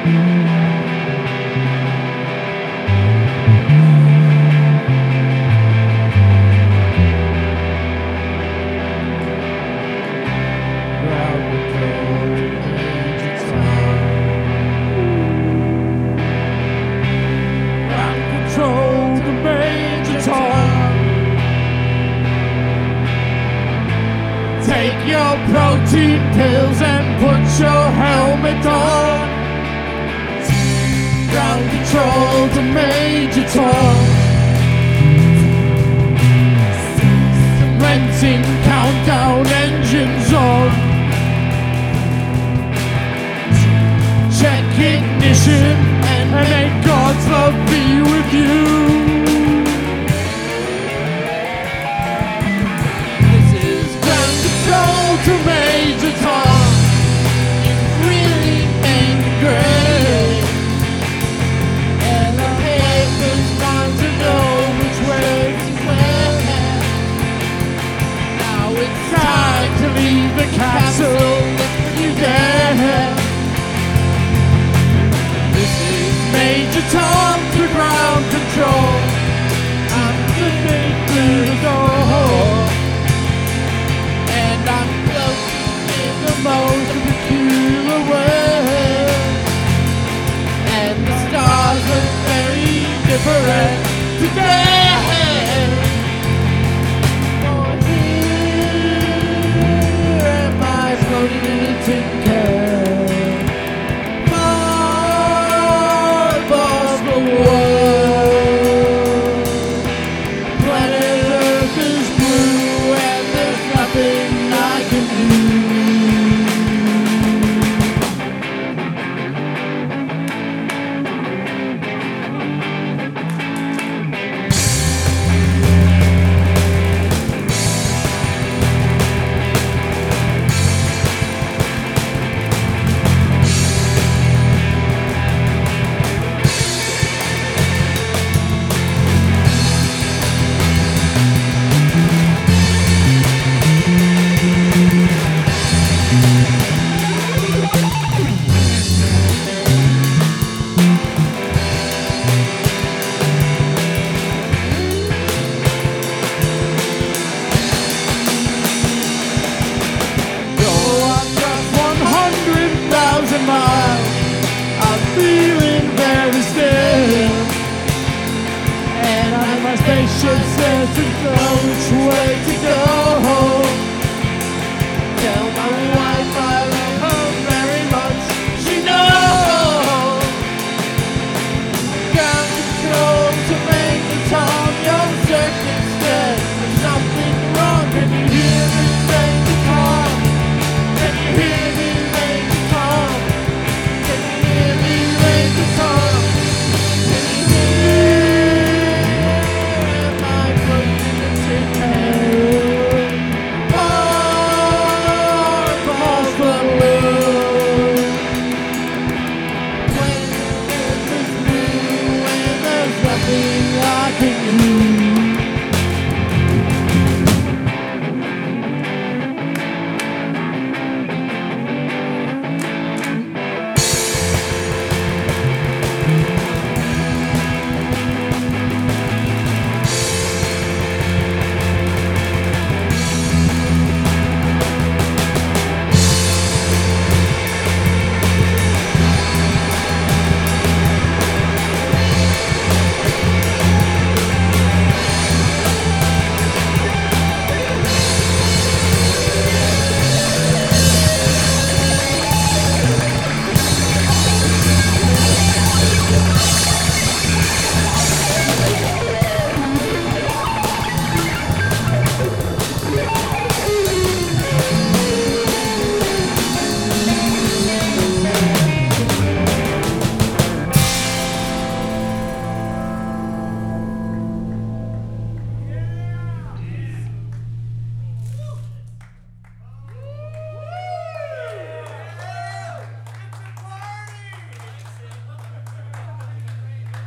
Take your protein pills and put your helmet on. Ground control to Major Tom. Cementing countdown, engines on. Check ignition and may God's love be with you. To Major Tom, you really ain't great, and the papers want to know which way to went. Now it's time to leave the castle if you dare. This is Major Tom to ground control. I'm slipping through the door, and I'm the most peculiar way, and the stars look very different today.